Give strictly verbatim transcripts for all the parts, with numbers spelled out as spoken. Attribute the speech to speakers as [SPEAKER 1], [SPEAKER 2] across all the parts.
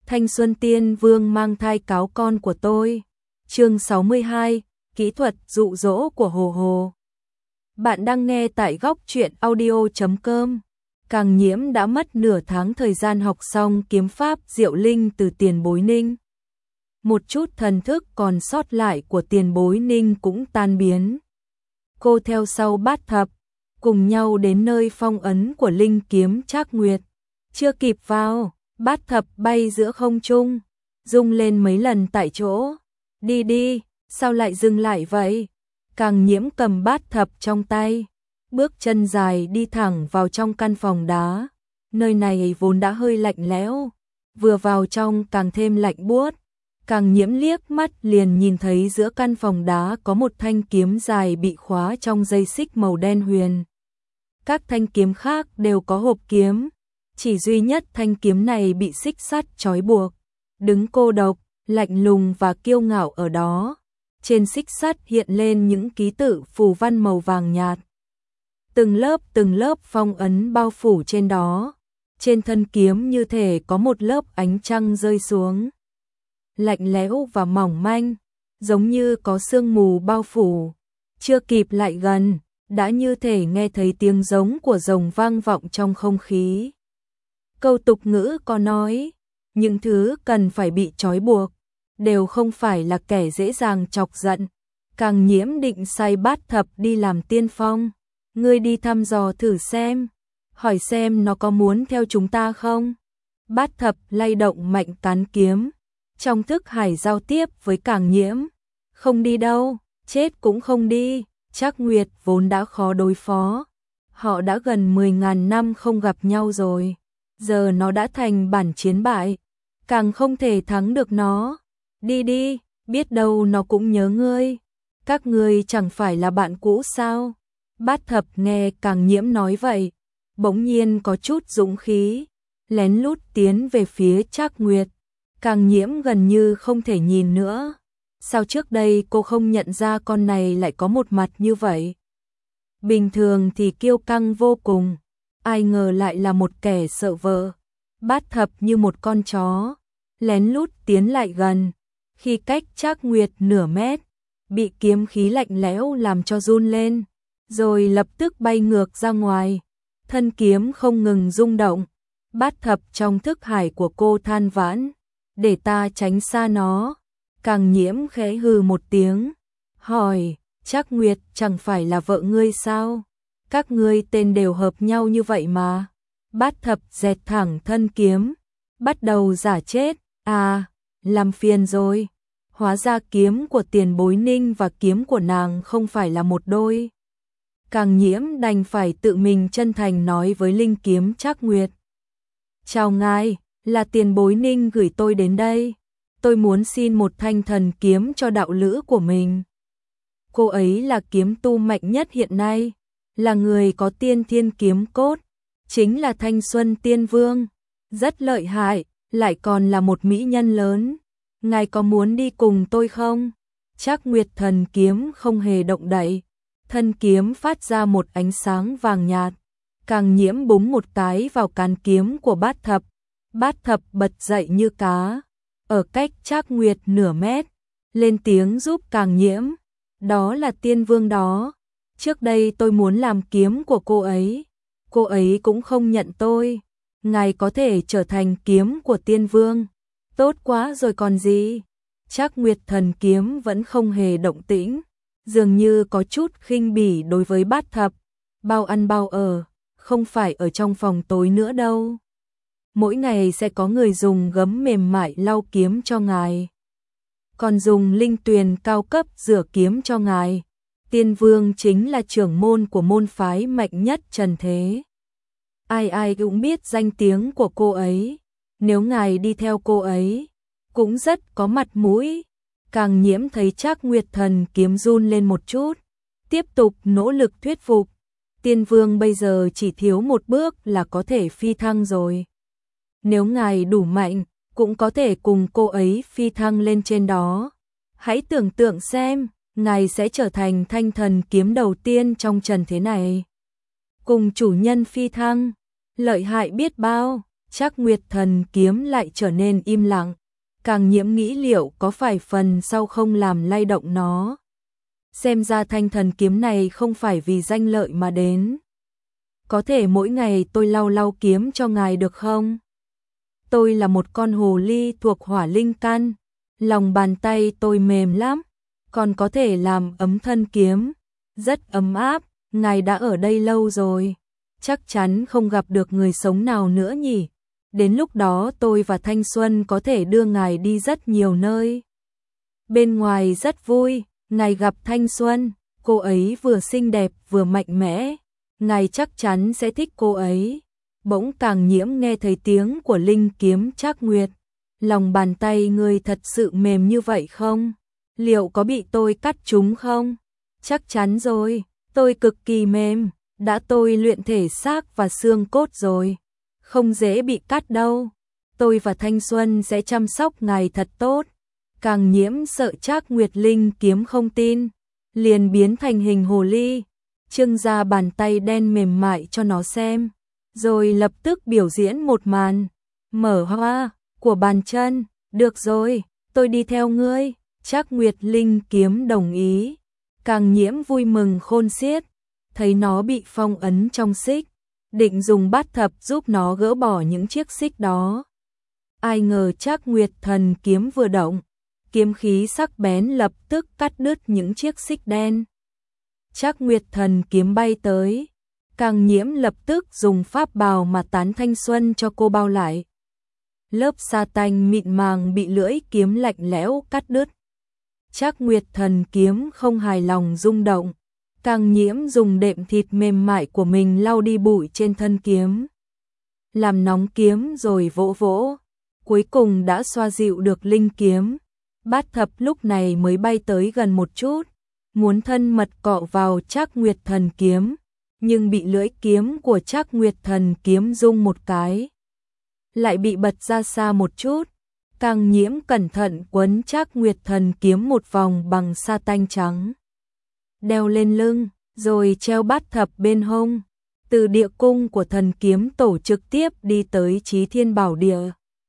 [SPEAKER 1] Thanh Xuân Tiên Vương mang thai cáo con của tôi. Chương sáu mươi hai, kỹ thuật dụ dỗ của Hồ Hồ. Bạn đang nghe tại góc truyện audio chấm com. Càng Nhiễm đã mất nửa tháng thời gian học xong kiếm pháp Diệu Linh từ Tiền Bối Ninh. Một chút thần thức còn sót lại của Tiền Bối Ninh cũng tan biến. Cô theo sau Bát Thập, cùng nhau đến nơi phong ấn của Linh kiếm Trác Nguyệt. Chưa kịp vào, Bát Thập bay giữa không trung, rung lên mấy lần tại chỗ. Đi đi, sao lại dừng lại vậy? Càng Nhiễm cầm Bát Thập trong tay, bước chân dài đi thẳng vào trong căn phòng đá. Nơi này vốn đã hơi lạnh lẽo, vừa vào trong càng thêm lạnh buốt. Càng Nhiễm liếc mắt liền nhìn thấy giữa căn phòng đá có một thanh kiếm dài bị khóa trong dây xích màu đen huyền. Các thanh kiếm khác đều có hộp kiếm, chỉ duy nhất thanh kiếm này bị xích sắt trói buộc, đứng cô độc, lạnh lùng và kiêu ngạo ở đó. Trên xích sắt hiện lên những ký tự phù văn màu vàng nhạt. Từng lớp từng lớp phong ấn bao phủ trên đó. Trên thân kiếm như thể có một lớp ánh trăng rơi xuống. Lạnh lẽo và mỏng manh, giống như có sương mù bao phủ. Chưa kịp lại gần, đã như thể nghe thấy tiếng giống của rồng vang vọng trong không khí. Câu tục ngữ có nói, những thứ cần phải bị trói buộc, đều không phải là kẻ dễ dàng chọc giận. Càng Nhiễm định sai Bát Thập đi làm tiên phong. Ngươi đi thăm dò thử xem, hỏi xem nó có muốn theo chúng ta không? Bát Thập lay động mạnh cán kiếm, trong thức hải giao tiếp với Càng Nhiễm. Không đi đâu, chết cũng không đi. Trác Nguyệt vốn đã khó đối phó. Họ đã gần mười ngàn năm không gặp nhau rồi. Giờ nó đã thành bản chiến bại, càng không thể thắng được nó. Đi đi, biết đâu nó cũng nhớ ngươi. Các ngươi chẳng phải là bạn cũ sao? Bát Thập nghe Càng Nhiễm nói vậy, bỗng nhiên có chút dũng khí, lén lút tiến về phía Trác Nguyệt. Càng Nhiễm gần như không thể nhìn nữa. Sao trước đây cô không nhận ra con này lại có một mặt như vậy? Bình thường thì kiêu căng vô cùng, ai ngờ lại là một kẻ sợ vợ. Bát Thập như một con chó, lén lút tiến lại gần. Khi cách Trác Nguyệt nửa mét, bị kiếm khí lạnh lẽo làm cho run lên, rồi lập tức bay ngược ra ngoài. Thân kiếm không ngừng rung động. Bát Thập trong thức hải của cô than vãn, để ta tránh xa nó. Càng Nhiễm khẽ hừ một tiếng, hỏi, Trác Nguyệt chẳng phải là vợ ngươi sao? Các ngươi tên đều hợp nhau như vậy mà. Bát Thập dẹt thẳng thân kiếm, bắt đầu giả chết. À, làm phiền rồi. Hóa ra kiếm của Tiền Bối Ninh và kiếm của nàng không phải là một đôi. Càng Nhiễm đành phải tự mình chân thành nói với Linh kiếm Trác Nguyệt. Chào ngài, là Tiền Bối Ninh gửi tôi đến đây. Tôi muốn xin một thanh thần kiếm cho đạo lữ của mình. Cô ấy là kiếm tu mạnh nhất hiện nay, là người có tiên thiên kiếm cốt, chính là Thanh Xuân Tiên Vương, rất lợi hại, lại còn là một mỹ nhân lớn. Ngài có muốn đi cùng tôi không? Trác Nguyệt thần kiếm không hề động đậy, thân kiếm phát ra một ánh sáng vàng nhạt. Càng Nhiễm búng một cái vào cán kiếm của Bát Thập. Bát Thập bật dậy như cá, ở cách Trác Nguyệt nửa mét, lên tiếng giúp Càng Nhiễm. Đó là Tiên Vương đó. Trước đây tôi muốn làm kiếm của cô ấy, cô ấy cũng không nhận tôi. Ngài có thể trở thành kiếm của Tiên Vương, tốt quá rồi còn gì. Trác Nguyệt thần kiếm vẫn không hề động tĩnh, dường như có chút khinh bỉ đối với Bát Thập. Bao ăn bao ở, không phải ở trong phòng tối nữa đâu. Mỗi ngày sẽ có người dùng gấm mềm mại lau kiếm cho ngài, còn dùng linh tuyền cao cấp rửa kiếm cho ngài. Tiên Vương chính là trưởng môn của môn phái mạnh nhất trần thế. Ai ai cũng biết danh tiếng của cô ấy. Nếu ngài đi theo cô ấy, cũng rất có mặt mũi. Càng Nhiễm thấy Trác Nguyệt thần kiếm run lên một chút, tiếp tục nỗ lực thuyết phục. Tiên Vương bây giờ chỉ thiếu một bước là có thể phi thăng rồi. Nếu ngài đủ mạnh, cũng có thể cùng cô ấy phi thăng lên trên đó. Hãy tưởng tượng xem, ngài sẽ trở thành thanh thần kiếm đầu tiên trong trần thế này. Cùng chủ nhân phi thăng, lợi hại biết bao. Trác Nguyệt thần kiếm lại trở nên im lặng. Càng Nhiễm nghĩ liệu có phải phần sau không làm lay động nó. Xem ra thanh thần kiếm này không phải vì danh lợi mà đến. Có thể mỗi ngày tôi lau lau kiếm cho ngài được không? Tôi là một con hồ ly thuộc hỏa linh căn, lòng bàn tay tôi mềm lắm, còn có thể làm ấm thân kiếm, rất ấm áp. Ngài đã ở đây lâu rồi, chắc chắn không gặp được người sống nào nữa nhỉ? Đến lúc đó tôi và Thanh Xuân có thể đưa ngài đi rất nhiều nơi. Bên ngoài rất vui, ngài gặp Thanh Xuân, cô ấy vừa xinh đẹp vừa mạnh mẽ, ngài chắc chắn sẽ thích cô ấy. Bỗng Càng Nhiễm nghe thấy tiếng của linh kiếm Trác Nguyệt. Lòng bàn tay ngươi thật sự mềm như vậy không? Liệu có bị tôi cắt trúng không? Chắc chắn rồi, tôi cực kỳ mềm, đã tôi luyện thể xác và xương cốt rồi. Không dễ bị cắt đâu. Tôi và Thanh Xuân sẽ chăm sóc ngài thật tốt. Càng Nhiễm sợ Trác Nguyệt linh kiếm không tin, liền biến thành hình hồ ly, trưng ra bàn tay đen mềm mại cho nó xem, rồi lập tức biểu diễn một màn mở hoa của bàn chân. Được rồi, tôi đi theo ngươi. Trác Nguyệt linh kiếm đồng ý. Càng Nhiễm vui mừng khôn xiết, thấy nó bị phong ấn trong xích, định dùng bát thập giúp nó gỡ bỏ những chiếc xích đó. Ai ngờ Trác Nguyệt thần kiếm vừa động, kiếm khí sắc bén lập tức cắt đứt những chiếc xích đen. Trác Nguyệt thần kiếm bay tới, Càng Nhiễm lập tức dùng pháp bào mà tán Thanh Xuân cho cô bao lại. Lớp sa tanh mịn màng bị lưỡi kiếm lạnh lẽo cắt đứt. Trác Nguyệt thần kiếm không hài lòng rung động. Càng Nhiễm dùng đệm thịt mềm mại của mình lau đi bụi trên thân kiếm, làm nóng kiếm rồi vỗ vỗ, cuối cùng đã xoa dịu được linh kiếm. Bát thập lúc này mới bay tới gần một chút, muốn thân mật cọ vào Trác Nguyệt thần kiếm, nhưng bị lưỡi kiếm của Trác Nguyệt thần kiếm rung một cái, lại bị bật ra xa một chút. Càng Nhiễm cẩn thận quấn Trác Nguyệt thần kiếm một vòng bằng sa tanh trắng, đeo lên lưng, rồi treo bát thập bên hông, từ địa cung của thần kiếm tổ trực tiếp đi tới Chí Thiên Bảo Địa.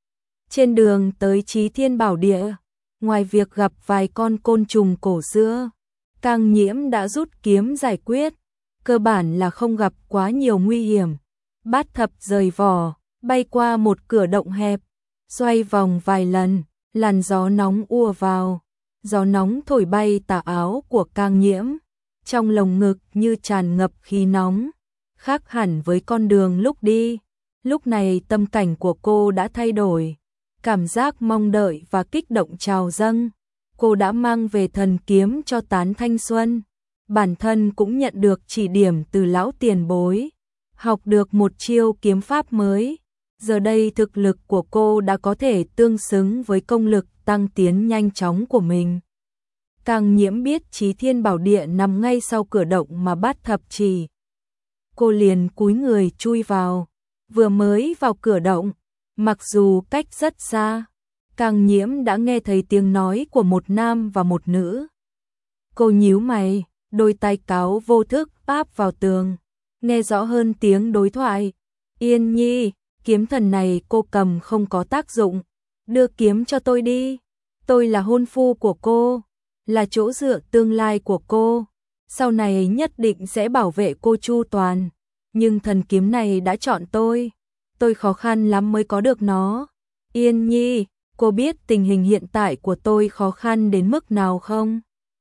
[SPEAKER 1] Trên đường tới Chí Thiên Bảo Địa, ngoài việc gặp vài con côn trùng cổ xưa, Càng Nhiễm đã rút kiếm giải quyết, cơ bản là không gặp quá nhiều nguy hiểm. Bát thập rời vỏ, bay qua một cửa động hẹp, xoay vòng vài lần, làn gió nóng ùa vào, gió nóng thổi bay tà áo của Càng Nhiễm, trong lồng ngực như tràn ngập khí nóng, khác hẳn với con đường lúc đi. Lúc này tâm cảnh của cô đã thay đổi, cảm giác mong đợi và kích động trào dâng. Cô đã mang về thần kiếm cho Tán Thanh Xuân, bản thân cũng nhận được chỉ điểm từ lão tiền bối, học được một chiêu kiếm pháp mới. Giờ đây thực lực của cô đã có thể tương xứng với công lực tăng tiến nhanh chóng của mình. Càng Nhiễm biết Chí Thiên Bảo Địa nằm ngay sau cửa động mà bát thập chỉ. Cô liền cúi người chui vào, vừa mới vào cửa động, mặc dù cách rất xa, Càng Nhiễm đã nghe thấy tiếng nói của một nam và một nữ. Cô nhíu mày, đôi tay cáo vô thức áp vào tường, nghe rõ hơn tiếng đối thoại. Yên Nhi, kiếm thần này cô cầm không có tác dụng, đưa kiếm cho tôi đi. Tôi là hôn phu của cô, là chỗ dựa tương lai của cô, sau này nhất định sẽ bảo vệ cô chu toàn. Nhưng thần kiếm này đã chọn tôi, tôi khó khăn lắm mới có được nó. Yên Nhi, cô biết tình hình hiện tại của tôi khó khăn đến mức nào không?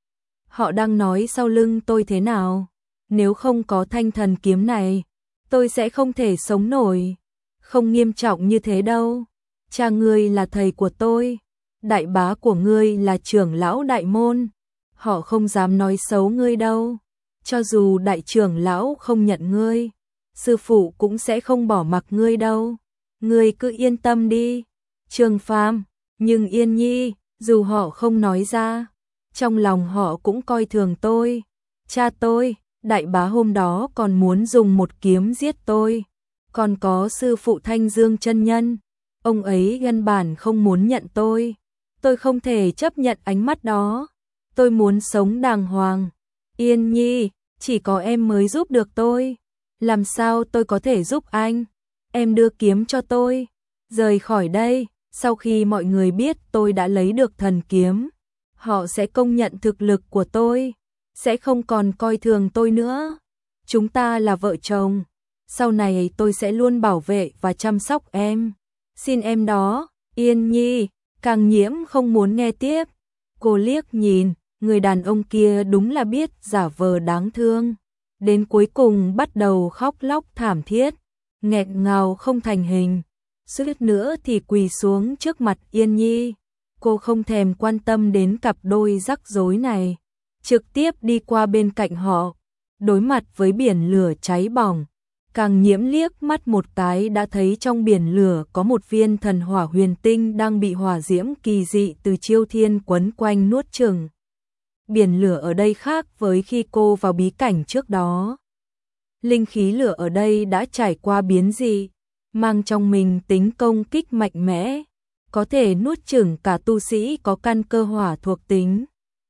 [SPEAKER 1] Họ đang nói sau lưng tôi thế nào? Nếu không có thanh thần kiếm này, tôi sẽ không thể sống nổi. Không nghiêm trọng như thế đâu. Cha ngươi là thầy của tôi, đại bá của ngươi là trưởng lão đại môn, họ không dám nói xấu ngươi đâu. Cho dù đại trưởng lão không nhận ngươi, sư phụ cũng sẽ không bỏ mặc ngươi đâu. Ngươi cứ yên tâm đi. Trương Phàm, nhưng Yên Nhi, dù họ không nói ra, trong lòng họ cũng coi thường tôi. Cha tôi, đại bá hôm đó còn muốn dùng một kiếm giết tôi. Còn có sư phụ Thanh Dương chân nhân, ông ấy căn bản không muốn nhận tôi. Tôi không thể chấp nhận ánh mắt đó. Tôi muốn sống đàng hoàng. Yên Nhi, chỉ có em mới giúp được tôi. Làm sao tôi có thể giúp anh? Em đưa kiếm cho tôi, Rời khỏi đây, sau khi mọi người biết tôi đã lấy được thần kiếm, họ sẽ công nhận thực lực của tôi, sẽ không còn coi thường tôi nữa. Chúng ta là vợ chồng, sau này tôi sẽ luôn bảo vệ và chăm sóc em. Xin em đó, Yên Nhi. Càng Nhiễm không muốn nghe tiếp. Cô liếc nhìn, người đàn ông kia đúng là biết giả vờ đáng thương. Đến cuối cùng bắt đầu khóc lóc thảm thiết, nghẹn ngào không thành hình. Suýt nữa thì quỳ xuống trước mặt Yên Nhi. Cô không thèm quan tâm đến cặp đôi rắc rối này, trực tiếp đi qua bên cạnh họ, đối mặt với biển lửa cháy bỏng. Càng Nhiễm liếc mắt một cái đã thấy trong biển lửa có một viên thần hỏa huyền tinh đang bị hỏa diễm kỳ dị từ Chiêu Thiên quấn quanh nuốt chửng. Biển lửa ở đây khác với khi cô vào bí cảnh trước đó. Linh khí lửa ở đây đã trải qua biến dị, mang trong mình tính công kích mạnh mẽ, có thể nuốt chửng cả tu sĩ có căn cơ hỏa thuộc tính.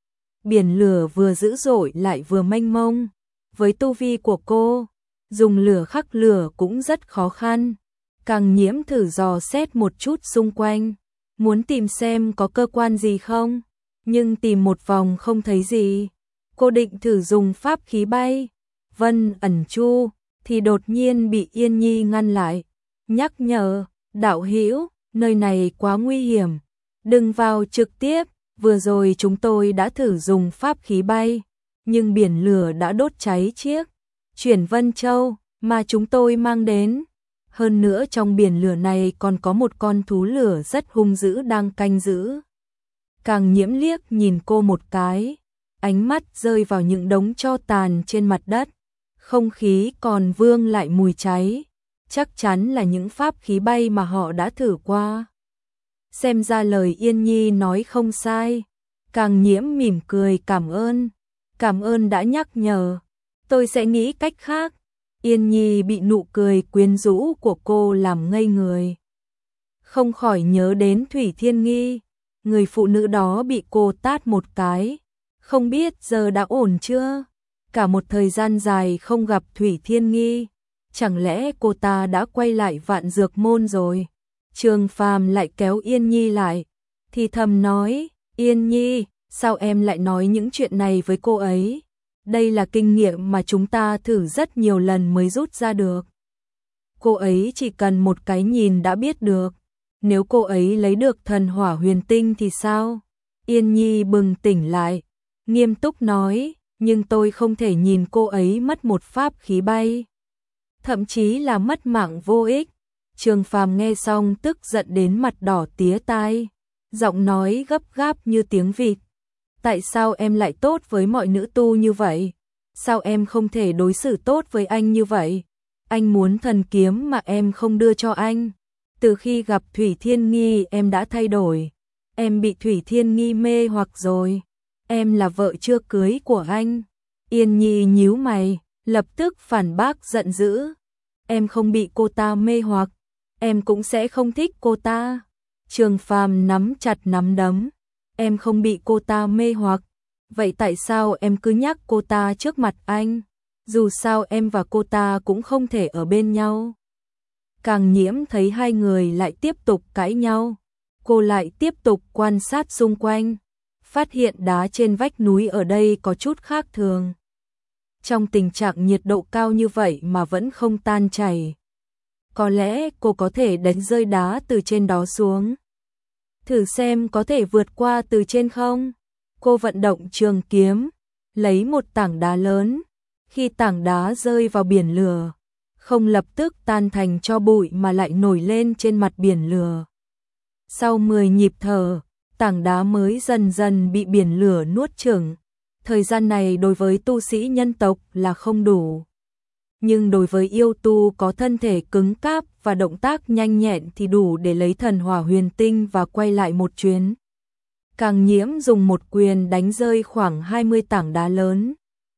[SPEAKER 1] Biển lửa vừa dữ dội lại vừa mênh mông, với tu vi của cô, dùng lửa khắc lửa cũng rất khó khăn. Càng Nhiễm thử dò xét một chút xung quanh, muốn tìm xem có cơ quan gì không, nhưng tìm một vòng không thấy gì. Cô định thử dùng pháp khí bay, Vân ẩn chu, thì đột nhiên bị Yên Nhi ngăn lại, nhắc nhở, đạo hữu, nơi này quá nguy hiểm, đừng vào trực tiếp, vừa rồi chúng tôi đã thử dùng pháp khí bay, nhưng biển lửa đã đốt cháy chiếc Chuyển Vân Châu mà chúng tôi mang đến. Hơn nữa trong biển lửa này còn có một con thú lửa rất hung dữ đang canh giữ. Càng Nhiễm liếc nhìn cô một cái, ánh mắt rơi vào những đống tro tàn trên mặt đất, không khí còn vương lại mùi cháy, chắc chắn là những pháp khí bay mà họ đã thử qua. Xem ra lời Yên Nhi nói không sai. Càng Nhiễm mỉm cười cảm ơn, cảm ơn đã nhắc nhở, tôi sẽ nghĩ cách khác. Yên Nhi bị nụ cười quyến rũ của cô làm ngây người, không khỏi nhớ đến Thủy Thiên Nghi, người phụ nữ đó bị cô tát một cái, không biết giờ đã ổn chưa. Cả một thời gian dài không gặp Thủy Thiên Nghi, chẳng lẽ cô ta đã quay lại Vạn Dược Môn rồi? Trường Phàm lại kéo Yên Nhi lại, thì thầm nói, Yên Nhi, sao em lại nói những chuyện này với cô ấy? Đây là kinh nghiệm mà chúng ta thử rất nhiều lần mới rút ra được. Cô ấy chỉ cần một cái nhìn đã biết được. Nếu cô ấy lấy được thần hỏa huyền tinh thì sao? Yên Nhi bừng tỉnh lại, nghiêm túc nói, nhưng tôi không thể nhìn cô ấy mất một pháp khí bay, thậm chí là mất mạng vô ích. Trường Phàm nghe xong tức giận đến mặt đỏ tía tai, giọng nói gấp gáp như tiếng vịt. Tại sao em lại tốt với mọi nữ tu như vậy? Sao em không thể đối xử tốt với anh như vậy? Anh muốn thần kiếm mà em không đưa cho anh. Từ khi gặp Thủy Thiên Nghi em đã thay đổi. Em bị Thủy Thiên Nghi mê hoặc rồi. Em là vợ chưa cưới của anh. Yên Nhi nhíu mày, lập tức phản bác giận dữ. Em không bị cô ta mê hoặc, em cũng sẽ không thích cô ta. Trường Phàm nắm chặt nắm đấm. Em không bị cô ta mê hoặc, vậy tại sao em cứ nhắc cô ta trước mặt anh? Dù sao em và cô ta cũng không thể ở bên nhau. Càng Nhiễm thấy hai người lại tiếp tục cãi nhau, cô lại tiếp tục quan sát xung quanh, phát hiện đá trên vách núi ở đây có chút khác thường. Trong tình trạng nhiệt độ cao như vậy mà vẫn không tan chảy. Có lẽ cô có thể đánh rơi đá từ trên đó xuống. Thử xem có thể vượt qua từ trên không? Cô vận động trường kiếm, lấy một tảng đá lớn. Khi tảng đá rơi vào biển lửa, không lập tức tan thành tro bụi mà lại nổi lên trên mặt biển lửa. Sau mười nhịp thở, tảng đá mới dần dần bị biển lửa nuốt chửng. Thời gian này đối với tu sĩ nhân tộc là không đủ. Nhưng đối với yêu tu có thân thể cứng cáp và động tác nhanh nhẹn thì đủ để lấy thần hỏa huyền tinh và quay lại một chuyến. Càng Nhiễm dùng một quyền đánh rơi khoảng hai mươi tảng đá lớn,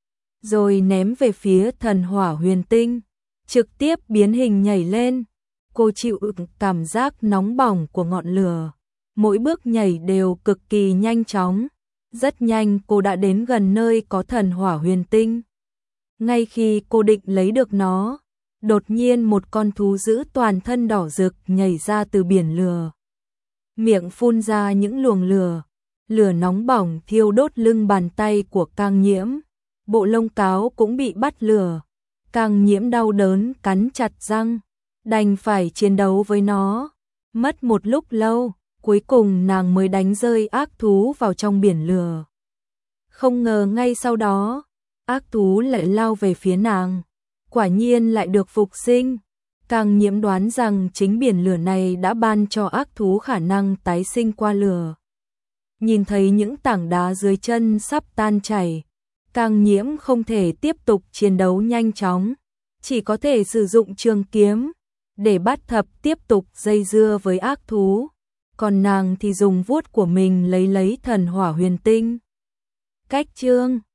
[SPEAKER 1] rồi ném về phía thần hỏa huyền tinh, trực tiếp biến hình nhảy lên. Cô chịu đựng cảm giác nóng bỏng của ngọn lửa, mỗi bước nhảy đều cực kỳ nhanh chóng. Rất nhanh cô đã đến gần nơi có thần hỏa huyền tinh. Ngay khi cô định lấy được nó, Đột nhiên một con thú dữ toàn thân đỏ rực nhảy ra từ biển lửa. Miệng phun ra những luồng lửa, lửa nóng bỏng thiêu đốt lưng bàn tay của Cang Nhiễm. Bộ lông cáo cũng bị bắt lửa. Cang Nhiễm đau đớn cắn chặt răng, đành phải chiến đấu với nó. Mất một lúc lâu, cuối cùng nàng mới đánh rơi ác thú vào trong biển lửa. Không ngờ ngay sau đó, ác thú lại lao về phía nàng. Quả nhiên lại được phục sinh. Cang Nhiễm đoán rằng chính biển lửa này đã ban cho ác thú khả năng tái sinh qua lửa. Nhìn thấy những tảng đá dưới chân sắp tan chảy, Cang Nhiễm không thể tiếp tục chiến đấu nhanh chóng, chỉ có thể sử dụng trường kiếm để bắt thập tiếp tục dây dưa với ác thú. Còn nàng thì dùng vuốt của mình lấy lấy thần hỏa huyền tinh. Cách chương